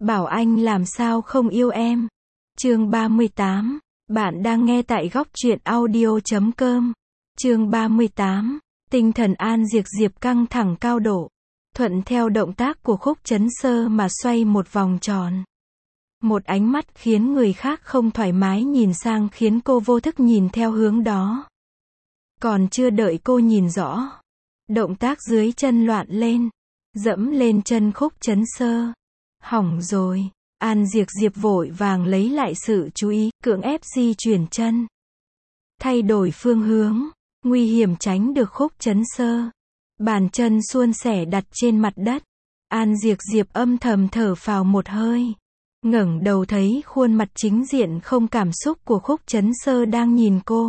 bảo anh làm sao không yêu em. Chương 38. Bạn đang nghe tại góc truyện audio.com. Chương 38. Tinh thần An Diệc Diệp căng thẳng cao độ, thuận theo động tác của Khúc Chấn Sơ mà xoay một vòng tròn. Một ánh mắt khiến người khác không thoải mái nhìn sang khiến cô vô thức nhìn theo hướng đó. Còn chưa đợi cô nhìn rõ, động tác dưới chân loạn lên, dẫm lên chân Khúc Chấn Sơ. Hỏng rồi. An Diệc Diệp vội vàng lấy lại sự chú ý, cưỡng ép di chuyển chân, thay đổi phương hướng, nguy hiểm tránh được Khúc Chấn Sơ. Bàn chân suôn sẻ đặt trên mặt đất. An Diệc Diệp âm thầm thở phào một hơi, ngẩng đầu thấy khuôn mặt chính diện không cảm xúc của Khúc Chấn Sơ đang nhìn cô.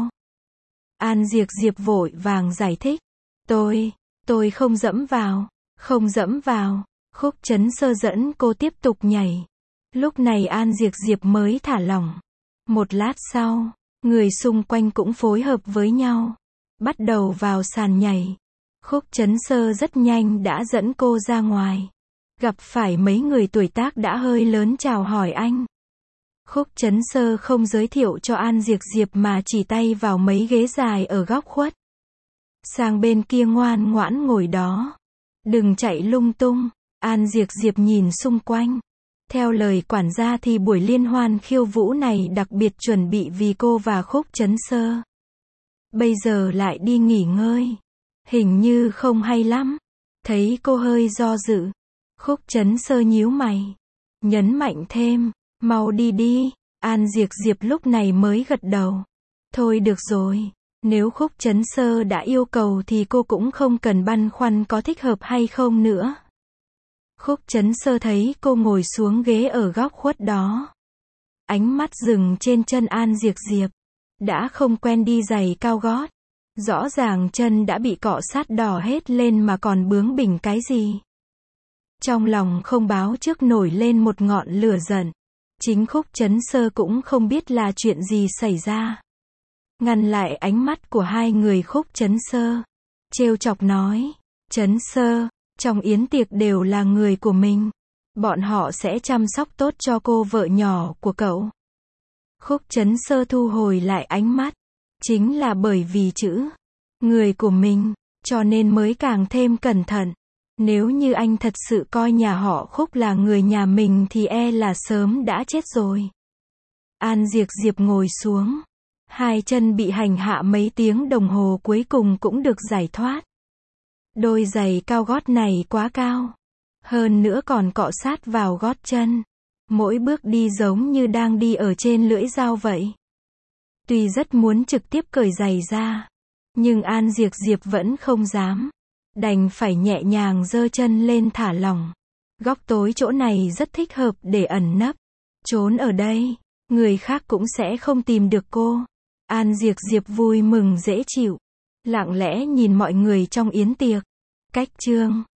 An Diệc Diệp vội vàng giải thích, tôi không dẫm vào, không dẫm vào. Khúc Chấn Sơ dẫn cô tiếp tục nhảy. Lúc này An Diệc Diệp mới thả lỏng. Một lát sau, người xung quanh cũng phối hợp với nhau, bắt đầu vào sàn nhảy. Khúc Chấn Sơ rất nhanh đã dẫn cô ra ngoài. Gặp phải mấy người tuổi tác đã hơi lớn chào hỏi anh. Khúc Chấn Sơ không giới thiệu cho An Diệc Diệp mà chỉ tay vào mấy ghế dài ở góc khuất. Sang bên kia ngoan ngoãn ngồi đó. Đừng chạy lung tung. An Diệc Diệp nhìn xung quanh. Theo lời quản gia thì buổi liên hoan khiêu vũ này đặc biệt chuẩn bị vì cô và Khúc Chấn Sơ. Bây giờ lại đi nghỉ ngơi, hình như không hay lắm. Thấy cô hơi do dự, Khúc Chấn Sơ nhíu mày, nhấn mạnh thêm, mau đi đi. An Diệc Diệp lúc này mới gật đầu. Thôi được rồi, nếu Khúc Chấn Sơ đã yêu cầu thì cô cũng không cần băn khoăn có thích hợp hay không nữa. Khúc Chấn Sơ thấy cô ngồi xuống ghế ở góc khuất đó, ánh mắt dừng trên chân An Diệc Diệp. Đã không quen đi giày cao gót, rõ ràng chân đã bị cọ sát đỏ hết lên mà còn bướng bỉnh cái gì. Trong lòng không báo trước nổi lên một ngọn lửa giận. Chính Khúc Chấn Sơ cũng không biết là chuyện gì xảy ra. Ngăn lại ánh mắt của hai người, Khúc Chấn Sơ trêu chọc nói, Chấn Sơ, trong yến tiệc đều là người của mình, bọn họ sẽ chăm sóc tốt cho cô vợ nhỏ của cậu. Khúc Chấn Sơ thu hồi lại ánh mắt. Chính là bởi vì chữ người của mình, cho nên mới càng thêm cẩn thận. Nếu như anh thật sự coi nhà họ Khúc là người nhà mình thì e là sớm đã chết rồi. An Diệc Diệp ngồi xuống. Hai chân bị hành hạ mấy tiếng đồng hồ cuối cùng cũng được giải thoát. Đôi giày cao gót này quá cao, hơn nữa còn cọ sát vào gót chân. Mỗi bước đi giống như đang đi ở trên lưỡi dao vậy. Tuy rất muốn trực tiếp cởi giày ra, nhưng An Diệc Diệp vẫn không dám. Đành phải nhẹ nhàng giơ chân lên thả lỏng. Góc tối chỗ này rất thích hợp để ẩn nấp. Trốn ở đây, người khác cũng sẽ không tìm được cô. An Diệc Diệp vui mừng dễ chịu, lặng lẽ nhìn mọi người trong yến tiệc. Cách chương